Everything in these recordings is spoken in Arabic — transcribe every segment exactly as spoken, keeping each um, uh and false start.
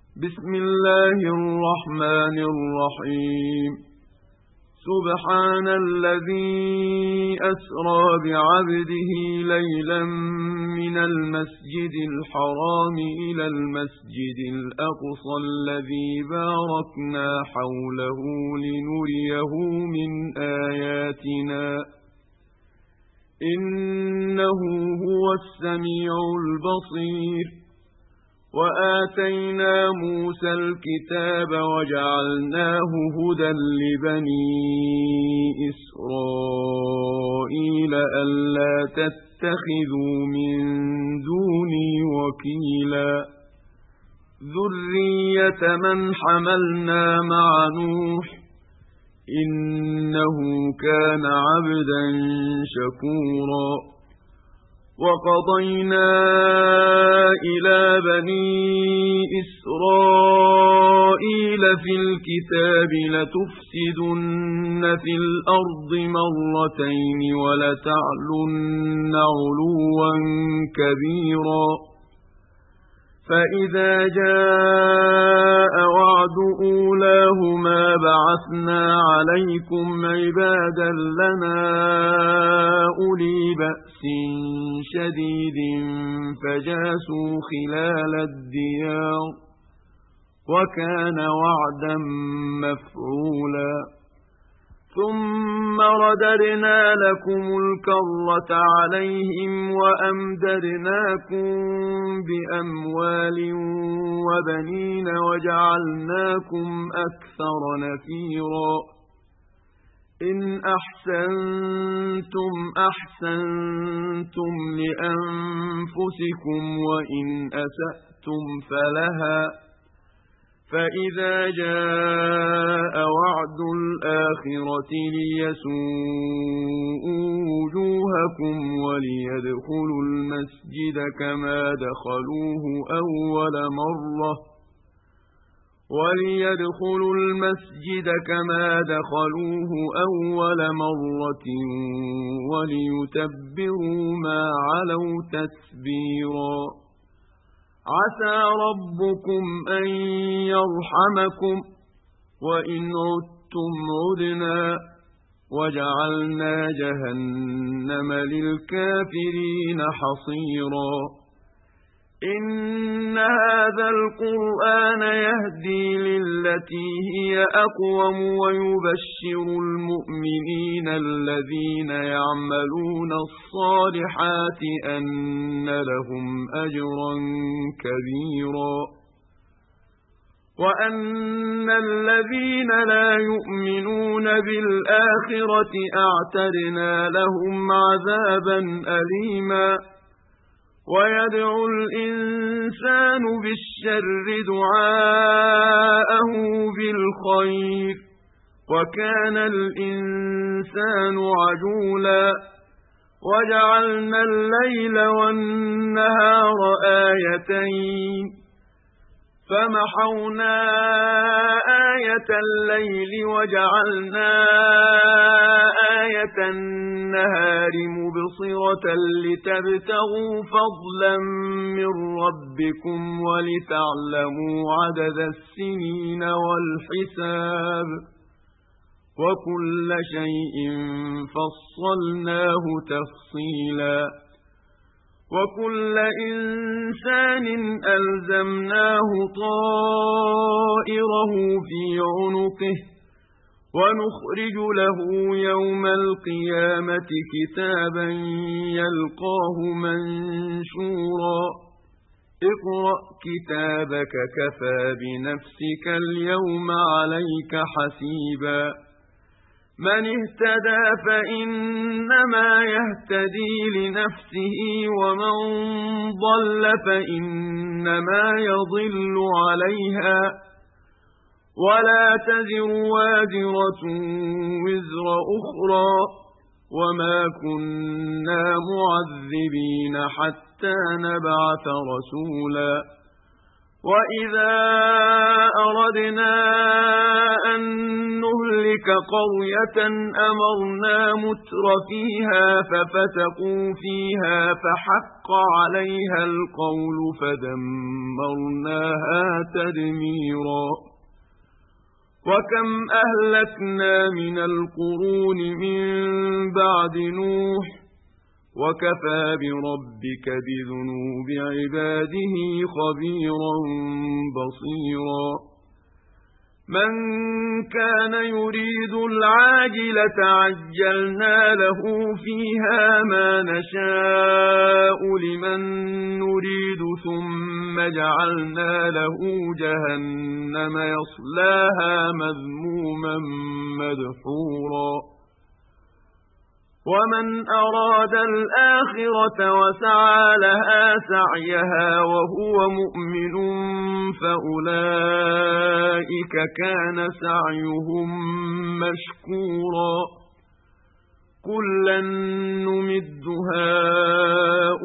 بسم الله الرحمن الرحيم سبحان الذي أسرى بعبده ليلا من المسجد الحرام إلى المسجد الأقصى الذي باركنا حوله لنريه من آياتنا إنه هو السميع البصير وآتينا موسى الكتاب وجعلناه هدى لبني إسرائيل ألا تتخذوا من دوني وكيلا ذرية من حملنا مع نوح إنه كان عبدا شكورا وقضينا إلى بني إسرائيل في الكتاب لتفسدن في الأرض مرتين ولتعلن علوا كبيرا فإذا جاء وعد أولاهما بعثنا عليكم عبادا لنا أولي بأس شديد فجاسوا خلال الديار وكان وعدا مفعولا ثم رددنا لكم الكرة عليهم وأمددناكم بأموال وبنين وجعلناكم أكثر نفيرا إن أحسنتم أحسنتم لأنفسكم وإن أسأتم فلها فإذا جاء وعد الآخرة ليسوءوا وجوهكم وليدخلوا المسجد كما دخلوه أول مرة وليدخلوا المسجد كما دخلوه أول مرة وليتبروا ما علوا تتبيرا عسى ربكم أن يرحمكم وإن عدتم عدنا وجعلنا جهنم للكافرين حصيرا إن هذا القرآن يهدي للتي هي أقوم ويبشر المؤمنين الذين يعملون الصالحات أن لهم أجرا كبيرا وأن الذين لا يؤمنون بالآخرة أعتدنا لهم عذابا أليما ويدعو الإنسان بالشر دعاءه بالخير وكان الإنسان عجولا وجعلنا الليل والنهار آيتين فمحونا آية الليل وجعلنا آية النهار مبصرة لتبتغوا فضلا من ربكم ولتعلموا عدد السنين والحساب وكل شيء فصلناه تفصيلا وكل إنسان ألزمناه طائره في عنقه ونخرج له يوم القيامة كتابا يلقاه منشورا اقرأ كتابك كفى بنفسك اليوم عليك حسيبا من اهتدى فإنما يهتدي لنفسه ومن ضل فإنما يضل عليها ولا تزر وازرة وزر أخرى وما كنا معذبين حتى نبعث رسولا وإذا أردنا أن أن نهلك قرية أمرنا متر فيها ففسقوا فيها فحق عليها القول فدمرناها تدميرا وكم أهلكنا من القرون من بعد نوح وكفى بربك بذنوب عباده خبيرا بصيرا من كان يريد العاجلة عجلنا له فيها ما نشاء لمن نريد ثم جعلنا له جهنم يصلاها مذموما مدحورا ومن أراد الآخرة وسعى لها سعيها وهو مؤمن فأولئك كان سعيهم مشكورا كلا نمد هؤلاء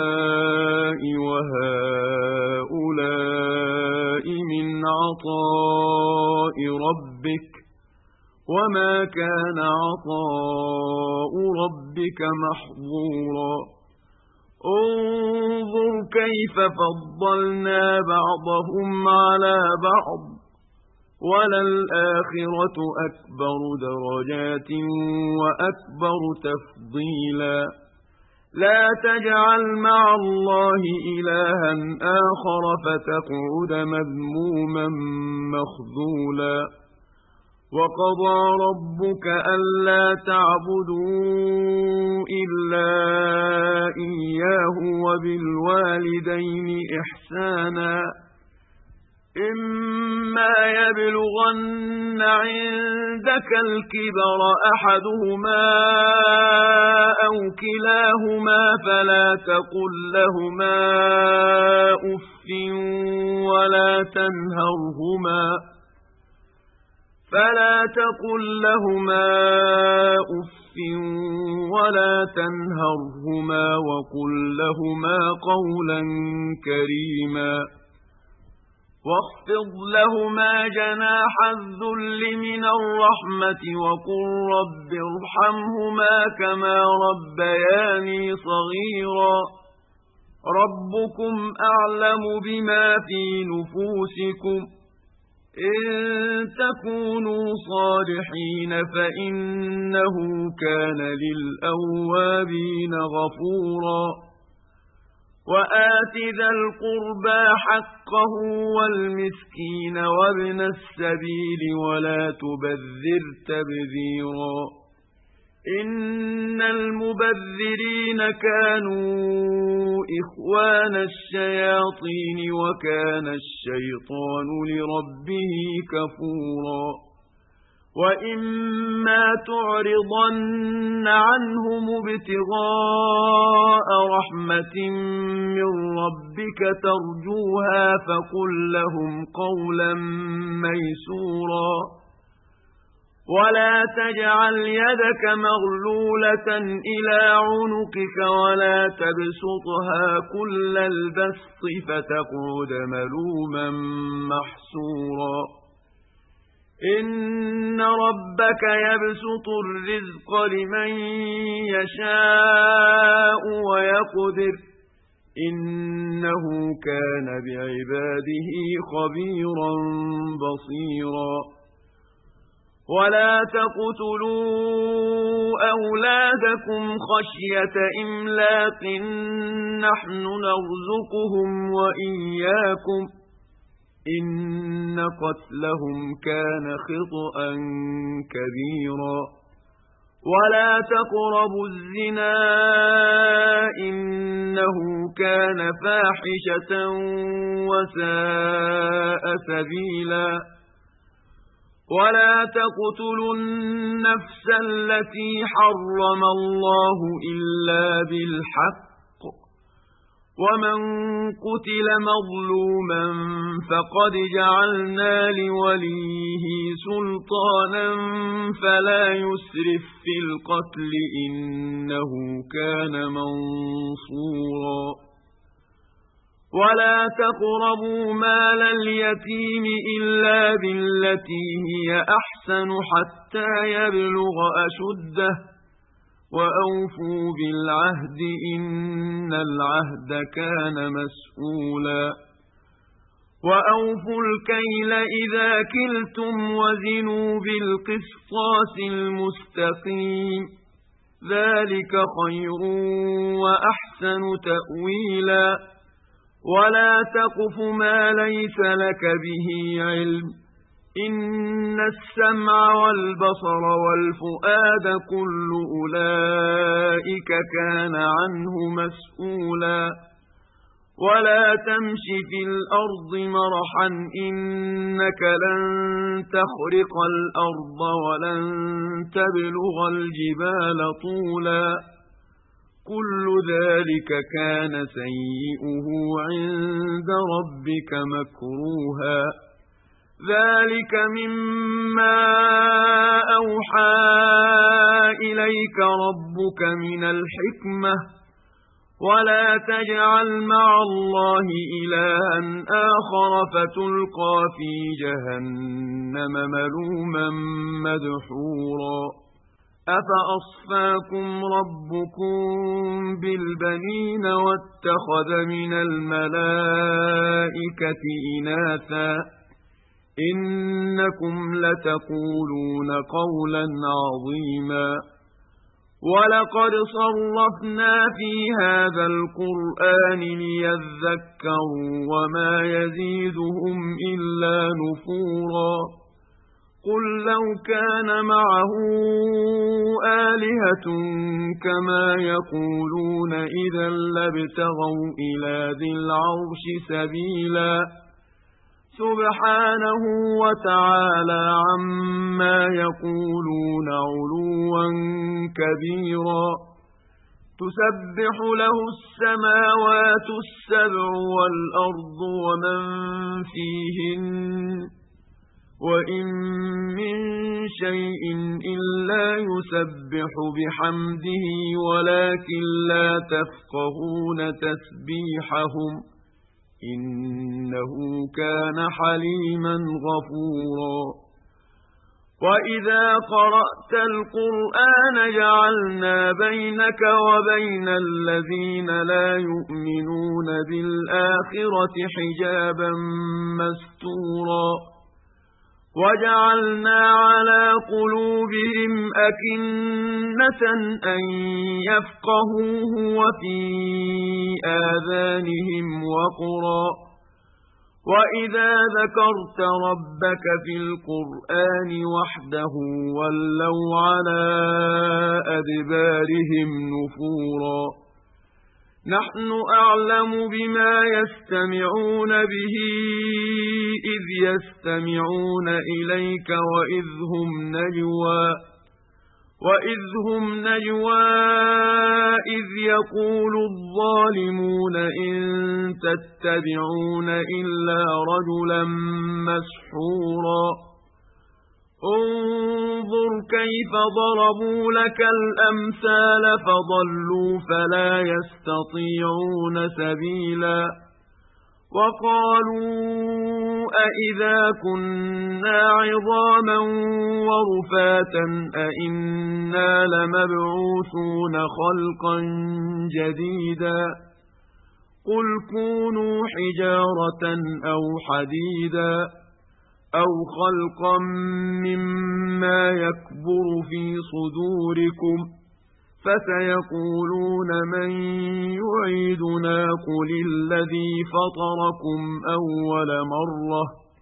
وهؤلاء من عطاء ربك وما كان عطاء ربك محظورا انظر كيف فضلنا بعضهم على بعض وللآخرة أكبر درجات وأكبر تفضيلا لا تجعل مع الله إلها آخر فتقعد مذموما مخذولا وقضى ربك ألا تعبدوا إلا إياه وبالوالدين إحسانا إما يبلغن عندك الكبر أحدهما أو كلاهما فلا تقل لهما أف ولا تنهرهما فلا تقل لهما أف ولا تنهرهما وقل لهما قولا كريما واخفض لهما جناح الذل من الرحمة وقل رب ارحمهما كما ربياني صغيرا ربكم أعلم بما في نفوسكم إن تكونوا صالحين فإنه كان للأوابين غفورا وآت ذا القربى حقه والمسكين وابن السبيل ولا تبذر تبذيرا إن المبذرين كانوا إخوان الشياطين وكان الشيطان لربه كفورا وإما تعرضن عنهم ابتغاء رحمة من ربك ترجوها فقل لهم قولا ميسورا ولا تجعل يدك مغلولة إلى عنقك ولا تبسطها كل البسط فتقعد ملوما محسورا إن ربك يبسط الرزق لمن يشاء ويقدر إنه كان بعباده خبيرا بصيرا ولا تقتلوا أولادكم خشية إملاق نحن نرزقهم وإياكم إن قتلهم كان خطأ كبيرا ولا تقربوا الزنا إنه كان فاحشة وساء سبيلا ولا تقتلوا النفس التي حرم الله إلا بالحق ومن قتل مظلوما فقد جعلنا لوليه سلطانا فلا يسرف في القتل إنه كان منصورا ولا تقربوا مال اليتيم إلا بالتي هي أحسن حتى يبلغ أشده وأوفوا بالعهد إن العهد كان مسؤولا وأوفوا الكيل إذا كلتم وزنوا بالقسطاس المستقيم ذلك خير وأحسن تأويلا ولا تقف ما ليس لك به علم إن السمع والبصر والفؤاد كل أولئك كان عنه مسؤولا ولا تمش في الأرض مرحا إنك لن تخرق الأرض ولن تبلغ الجبال طولا كل ذلك كان سيئه عند ربك مكروها ذلك مما أوحى إليك ربك من الحكمة ولا تجعل مع الله إلها آخر فتلقى في جهنم ملوما مدحورا أفأصفاكم ربكم بالبنين واتخذ من الملائكة إناثا إنكم لتقولون قولا عظيما ولقد صرفنا في هذا القرآن ليذكروا وما يزيدهم إلا نفورا قل لو كان معه آلهة كما يقولون إذا لابتغوا إلى ذي العرش سبيلا سبحانه وتعالى عما يقولون علوا كبيرا تسبح له السماوات السبع والأرض ومن فيهن وإن من شيء إلا يسبح بحمده ولكن لا تفقهون تسبيحهم إنه كان حليما غفورا وإذا قرأت القرآن جعلنا بينك وبين الذين لا يؤمنون بالآخرة حجابا مستورا وجعلنا على قلوبهم أكنة أن يفقهوه وفي آذانهم وقرا وإذا ذكرت ربك في القرآن وحده ولوا على أدبارهم نفورا نحن أعلم بما يستمعون به إذ يستمعون إليك وإذ هم نجوى وإذ هم نجوى إذ يقول الظالمون إن تتبعون إلا رجلا مسحورا انظر كيف ضربوا لك الأمثال فضلوا فلا يستطيعون سبيلا وقالوا أئذا كنا عظاما ورفاتا أئنا لمبعوثون خلقا جديدا قل كونوا حجارة أو حديدا أو خلقا مما يكبر في صدوركم فسيقولون من يعيدنا قل الذي فطركم أول مرة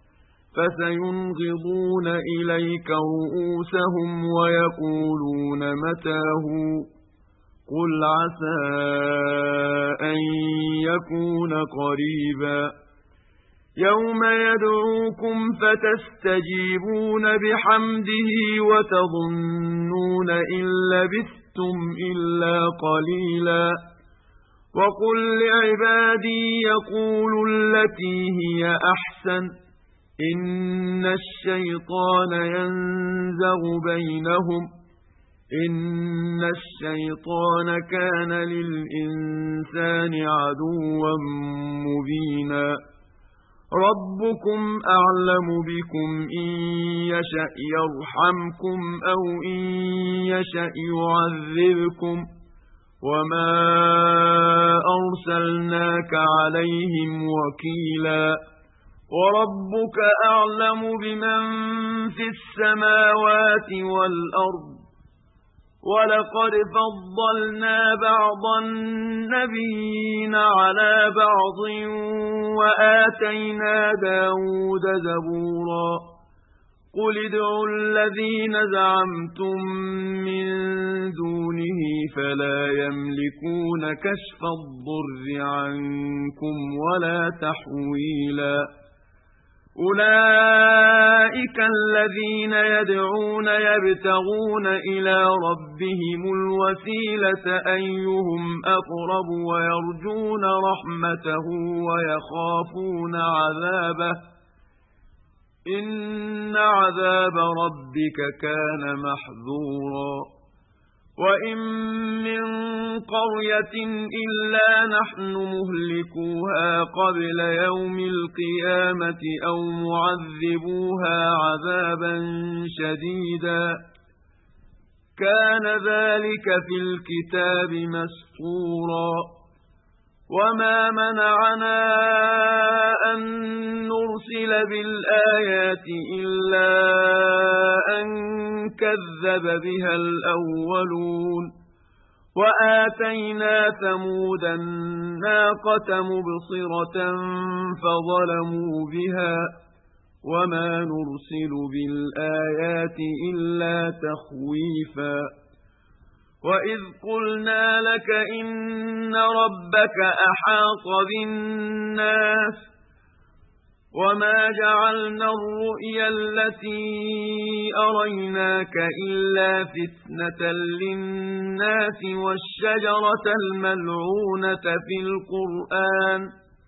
فسينغضون إليك رؤوسهم ويقولون متاه قل عسى أن يكون قريبا يوم يدعوكم فتستجيبون بحمده وتظنون إن لبثتم إلا قليلا وقل لعبادي يقولوا التي هي أحسن إن الشيطان ينزغ بينهم إن الشيطان كان للإنسان عدوا مبينا ربكم أعلم بكم إن يشأ يرحمكم أو إن يشأ يعذبكم وما أرسلناك عليهم وكيلا وربك أعلم بمن في السماوات والأرض ولقد فضلنا بعض النبيين على بعض وآتينا داود زبورا قل ادعوا الذين زعمتم من دونه فلا يملكون كشف الضر عنكم ولا تحويلا أولئك الذين يدعون يبتغون إلى ربهم الوسيلة أيهم أقرب ويرجون رحمته ويخافون عذابه إن عذاب ربك كان محذورا وإن من قرية إلا نحن مهلكوها قبل يوم القيامة أو معذبوها عذابا شديدا كان ذلك في الكتاب مسطورا وما منعنا أن نرسل بالآيات إلا أن كذب بها الأولون وآتينا ثمود الناقة مبصرة فظلموا بها وما نرسل بالآيات إلا تخويفا وإذ قلنا لك إن ربك أحاط بالناس وما جعلنا الرؤيا التي أريناك إلا فتنة للناس والشجرة الملعونة في القرآن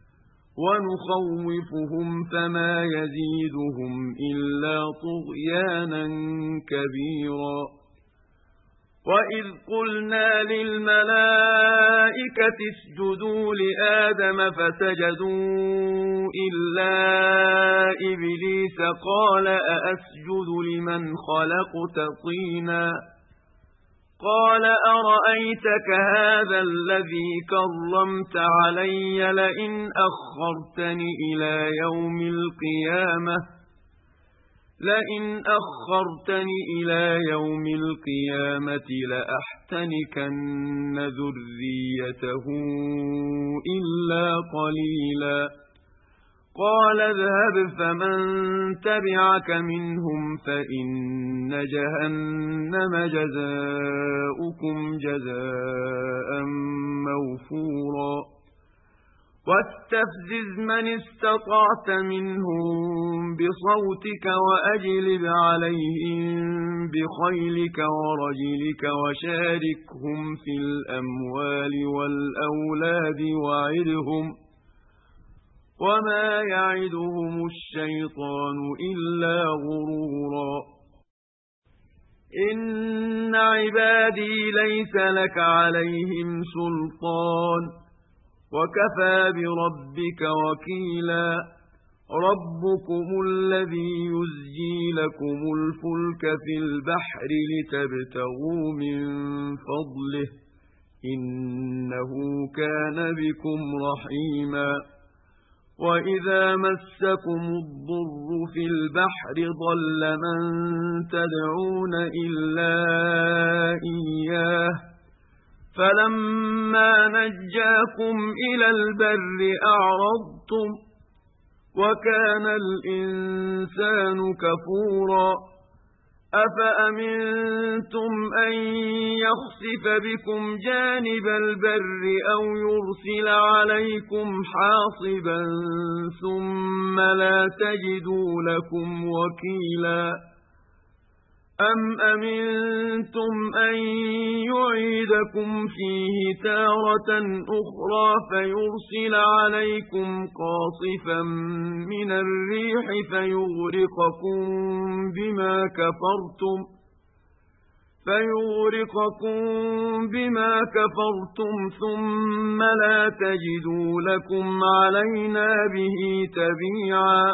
ونخوفهم فما يزيدهم إلا طغيانا كبيرا وإذ قلنا للملائكة اسجدوا لآدم فسجدوا إلا إبليس قال أأسجد لمن خلقت طينا قال أرأيتك هذا الذي كرمت علي لئن أخرتني إلى يوم القيامة لئن أخرتني إلى يوم القيامة لأحتنكن ذريته إلا قليلا قال اذهب فمن تبعك منهم فإن جهنم جزاؤكم جزاء موفورا واستفزز من استطعت منهم بصوتك وأجلب عليهم بخيلك ورجلك وشاركهم في الأموال والأولاد وعدهم وما يعدهم الشيطان إلا غرورا إن عبادي ليس لك عليهم سلطان وكفى بربك وكيلا ربكم الذي يزجي لكم الفلك في البحر لتبتغوا من فضله إنه كان بكم رحيما وإذا مسكم الضر في البحر ضل من تدعون إلا إياه فلما نجاكم إلى البر أعرضتم وكان الإنسان كفورا أفأمنتم أن يخسف بكم جانب البر أو يرسل عليكم حاصبا ثم لا تجدوا لكم وكيلا أم أمنتم أن يعيدكم فيه تارة أخرى فيرسل عليكم قاصفا من الريح فيغرقكم بما كفرتم فيغرقكم بما كفرتم ثم لا تجدوا لكم علينا به تبيعا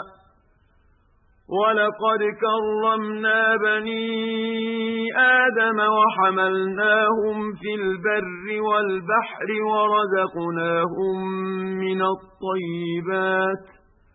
ولقد كرمنا بني آدم وحملناهم في البر والبحر ورزقناهم من الطيبات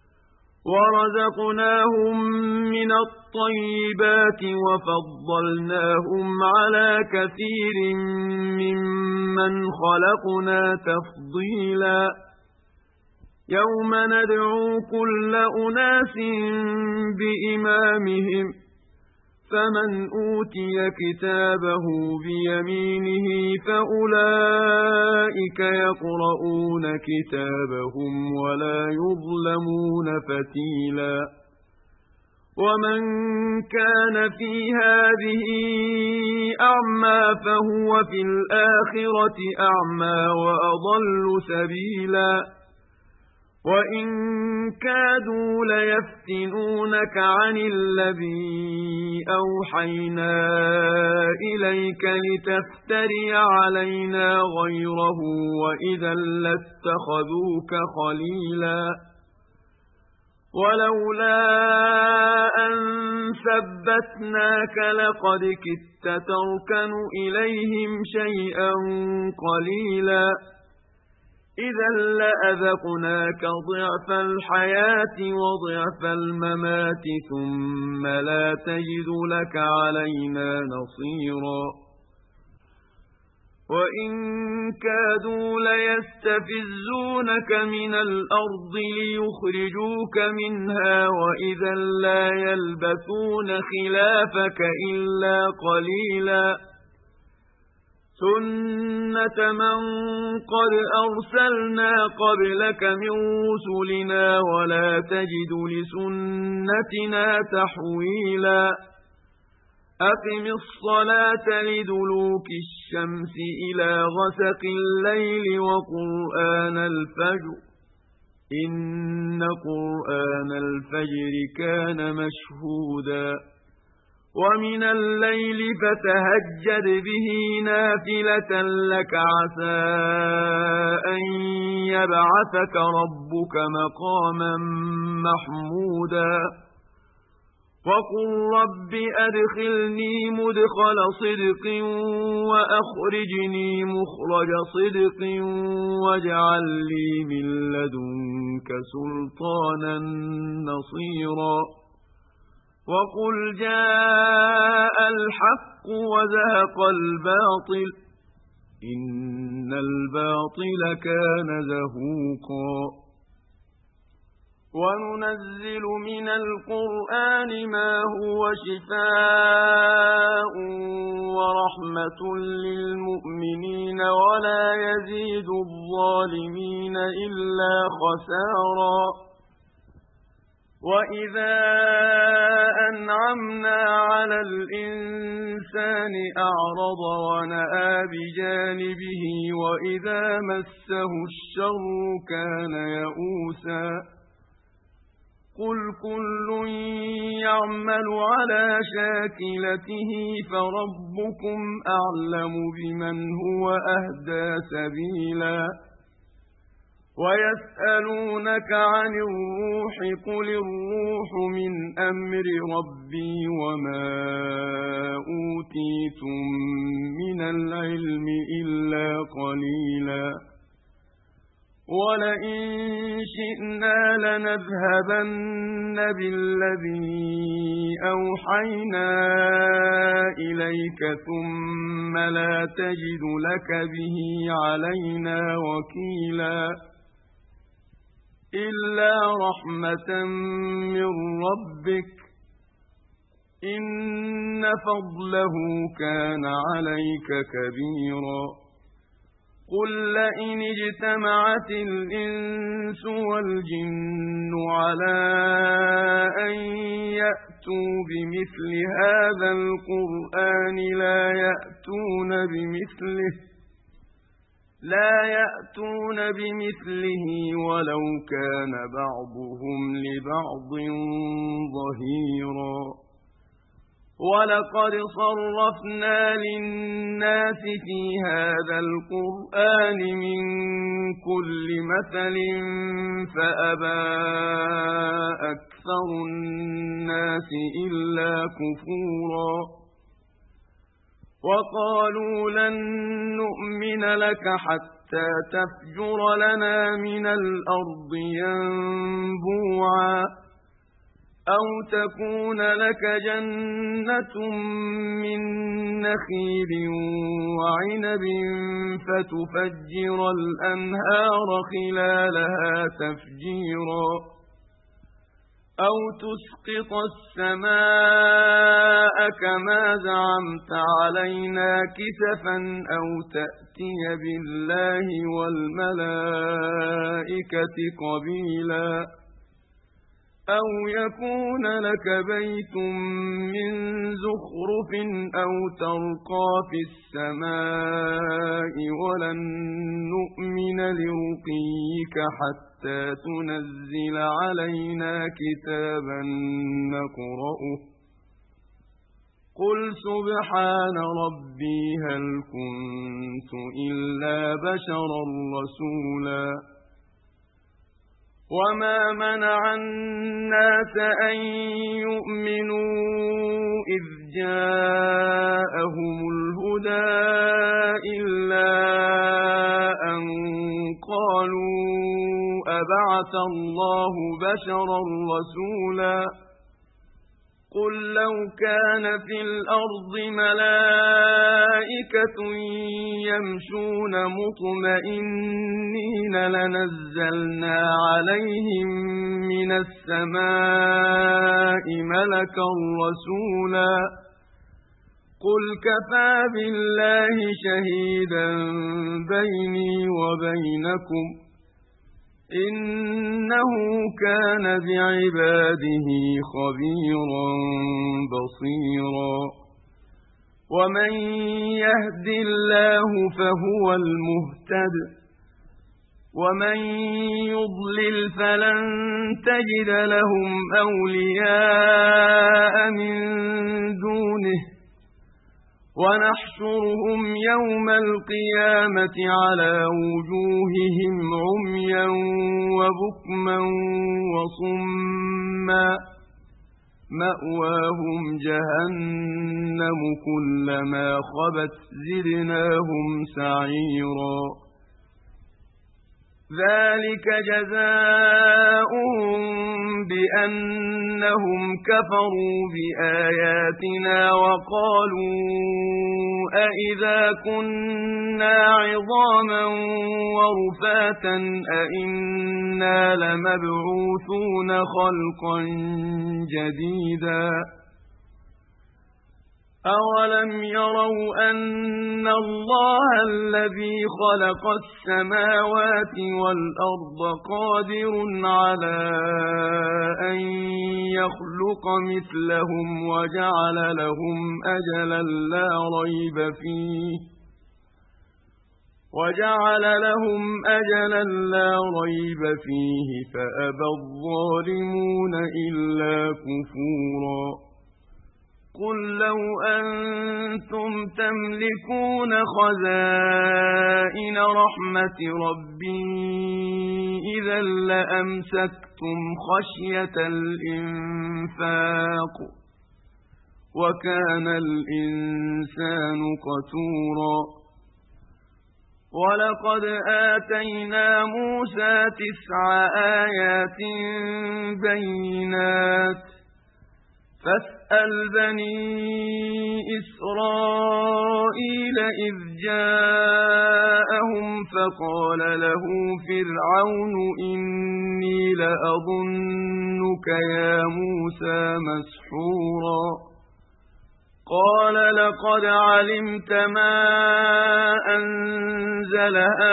ورزقناهم من الطيبات وفضلناهم على كثير ممن خلقنا تفضيلا يوم ندعو كل أناس بإمامهم فمن أوتي كتابه بيمينه فأولئك يقرؤون كتابهم ولا يظلمون فتيلا ومن كان في هذه أعمى فهو في الآخرة أعمى وأضل سبيلا وإن كادوا ليفتنونك عن الذي أوحينا إليك لتفتري علينا غيره وإذا لاتخذوك خليلا ولولا أن ثبتناك لقد كدت تركن إليهم شيئا قليلا إذا لأذقناك ضعف الحياة وضعف الممات ثم لا تجد لك علينا نصيرا وإن كادوا ليستفزونك من الأرض ليخرجوك منها وإذا لا يلبثون خلافك إلا قليلا سنة من قد أرسلنا قبلك من رسلنا ولا تجد لسنتنا تحويلا أقم الصلاة لدلوك الشمس إلى غسق الليل وقرآن الفجر إن قرآن الفجر كان مشهودا ومن الليل فتهجد به نافلة لك عسى أن يبعثك ربك مقاما محمودا وقل رب أدخلني مدخل صدق وأخرجني مخرج صدق واجعل لي من لدنك سلطانا نصيرا وقل جاء الحق وزهق الباطل إن الباطل كان زهوقا وننزل من القرآن ما هو شفاء ورحمة للمؤمنين ولا يزيد الظالمين إلا خسارا وإذا أنعمنا على الإنسان أعرض ونأى بجانبه وإذا مسه الشر كان يئوسا قل كل يعمل على شاكلته فربكم أعلم بمن هو أهدى سبيلا ويسألونك عن الروح قل الروح من أمر ربي وما أوتيتم من العلم إلا قليلا ولئن شئنا لنذهبن بالذي أوحينا إليك ثم لا تجد لك به علينا وكيلا إلا رحمة من ربك إن فضله كان عليك كبيرا قل لئن اجتمعت الإنس والجن على أن يأتوا بمثل هذا القرآن لا يأتون بمثله لا يأتون بمثله ولو كان بعضهم لبعض ظهيرا وَلَقَدْ صَرَّفْنَا لِلنَّاسِ فِي هَذَا الْقُرْآنِ مِنْ كُلِّ مَثَلٍ فَأَبَى أَكْثَرُ النَّاسِ إِلَّا كُفُورًا وَقَالُوا لَن نُّؤْمِنَ لَكَ حَتَّى تَفْجُرَ لَنَا مِنَ الْأَرْضِ يَنبُوعًا أَوْ تَكُونَ لَكَ جَنَّةٌ مِّن نَّخِيلٍ وَعِنَبٍ فَتُفَجِّرَ الْأَنْهَارَ خِلَالَهَا تَفْجِيرًا أَوْ تُسْقِطَ السَّمَاءَ كَمَا زَعَمْتَ عَلَيْنَا كِسَفًا أَوْ تَأْتِيَ بِاللَّهِ وَالْمَلَائِكَةِ قَبِيلًا أَوْ يَكُونَ لَكَ بَيْتٌ مِّن زُخْرُفٍ أَوْ تَرْقَىٰ فِي السَّمَاءِ وَلَن نُّؤْمِنَ لِرُقِيِّكَ حَتَّىٰ تُنَزِّلَ عَلَيْنَا كِتَابًا نَّقْرَؤُهُ قُلْ سُبْحَانَ رَبِّي هَلْ كُنتُ إِلَّا بَشَرًا رَّسُولًا وَمَا مَنَعَ النَّاسَ أَن يُؤْمِنُوا إِذْ جَاءَهُمُ الْهُدَىٰ إِلَّا أَن قَالُوا أَبَعَثَ اللَّهُ بَشَرًا رَّسُولًا قُل لَّوْ كَانَ فِي الْأَرْضِ مَلَائِكَةٌ يَمْشُونَ مُطْمَئِنِّينَ لَنَزَّلْنَا عَلَيْهِم مِّنَ السَّمَاءِ مَلَكًا رَّسُولًا قُلْ كَفَىٰ بِاللَّهِ شَهِيدًا بَيْنِي وَبَيْنَكُمْ إِنَّهُ كَانَ بِعِبَادِهِ خَبِيرًا بَصِيرًا وَمَن يَهْدِ اللَّهُ فَهُوَ الْمُهْتَدِ وَمَن يُضْلِلْ فَلَن تَجِدَ لَهُمْ أَوْلِيَاءَ مِن دُونِهِ وَنَحْشُرُهُمْ يَوْمَ الْقِيَامَةِ عَلَى وُجُوهِهِمْ عُمْيًا وَبُكْمًا وَصُمًّا مَأْوَاهُمْ جَهَنَّمُ كُلَّمَا خَبَتْ زِدْنَاهُمْ سَعِيرًا ذَلِكَ جَزَاؤُهُم بِأَنَّهُمْ كَفَرُوا بِآيَاتِنَا وَقَالُوا أَإِذَا كُنَّا عِظَامًا وَرُفَاتًا أَإِنَّا لَمَبْعُوثُونَ خَلْقًا جَدِيدًا أَوَلَمْ يَرَوْا أَنَّ اللَّهَ الَّذِي خَلَقَ السَّمَاوَاتِ وَالْأَرْضَ قَادِرٌ عَلَىٰ أَن يَخْلُقَ مِثْلَهُمْ وَجَعَلَ لَهُمْ أَجَلًا لَّا رَيْبَ فِيهِ وَجَعَلَ لَهُمْ أَجَلًا لَّا رَيْبَ فِيهِ فَأَبَى الظَّالِمُونَ إِلَّا كُفُورًا قُل لَّوْ أَنتُمْ تَمْلِكُونَ خَزَائِنَ رَحْمَةِ رَبِّي إِذًا لَّأَمْسَكْتُمْ خَشْيَةَ الْإِنفَاقِ وَكَانَ الْإِنسَانُ قَتُورًا وَلَقَدْ آتَيْنَا مُوسَىٰ تِسْعَ آيَاتٍ بَيِّنَاتٍ فَاسْأَلْ بَنِي إِسْرَائِيلَ إِذْ جَاءَهُمْ فَقَالَ لَهُ فِرْعَوْنُ إِنِّي لَأَظُنُّكَ يَا مُوسَىٰ مَسْحُورًا قَالَ لَقَدْ عَلِمْتَ مَا أَنزَلَ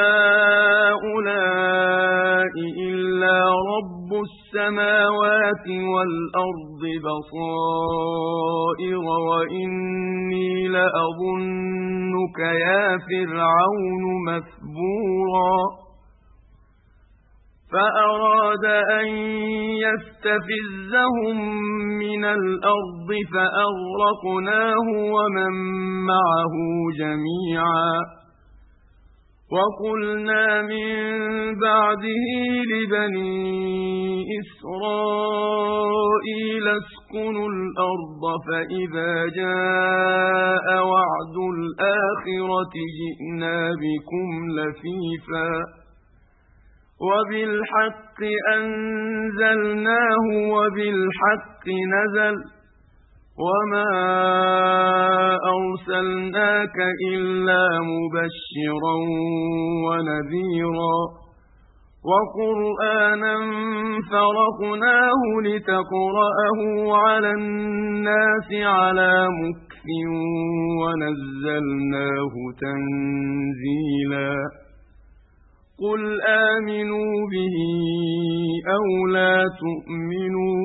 هَٰؤُلَاءِ إِلَّا رَبُّ السَّمَاوَاتِ وَالْأَرْضِ بَصَائِرَ وَإِنِّي لَأَظُنُّكَ يَا فِرْعَوْنُ مَثْبُورًا فأراد أن يستفزهم من الأرض فأغرقناه ومن معه جميعا وقلنا من بعده لبني إسرائيل اسكنوا الأرض فإذا جاء وعد الآخرة جئنا بكم لفيفا وبالحق أنزلناه وبالحق نزل وما أرسلناك إلا مبشرا ونذيرا وقرآنا فرقناه لتقرأه على الناس على مكث ونزلناه تنزيلا قل آمنوا به أو لا تؤمنوا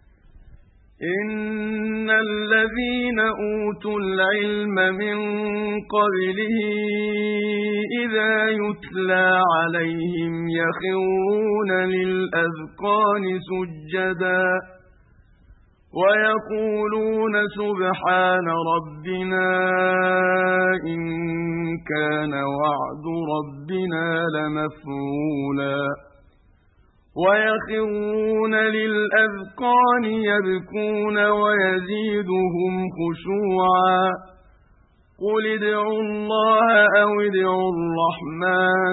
إن الذين أوتوا العلم من قبله إذا يتلى عليهم يخرون للأذقان سجدا ويقولون سبحان ربنا إن كان وعد ربنا لمفعولا ويخرون للأذقان يبكون ويزيدهم خشوعا قل ادعوا الله أو ادعوا الرحمن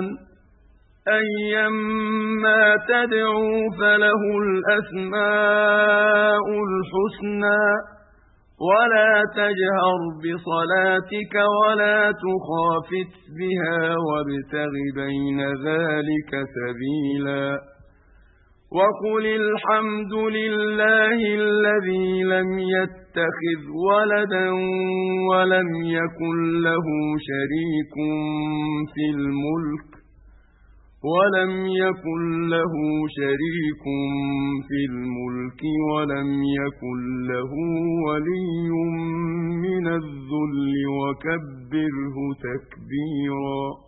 أيما تدعوا فله الأسماء الحسنى ولا تجهر بصلاتك ولا تخافت بها وابتغ بين ذلك سبيلا وقل الحمد لله الذي لم يتخذ ولدا ولم يكن له شريك في الملك ولم يكن له شريك في الملك ولم يكن له ولي من الذل وكبره تكبيرا.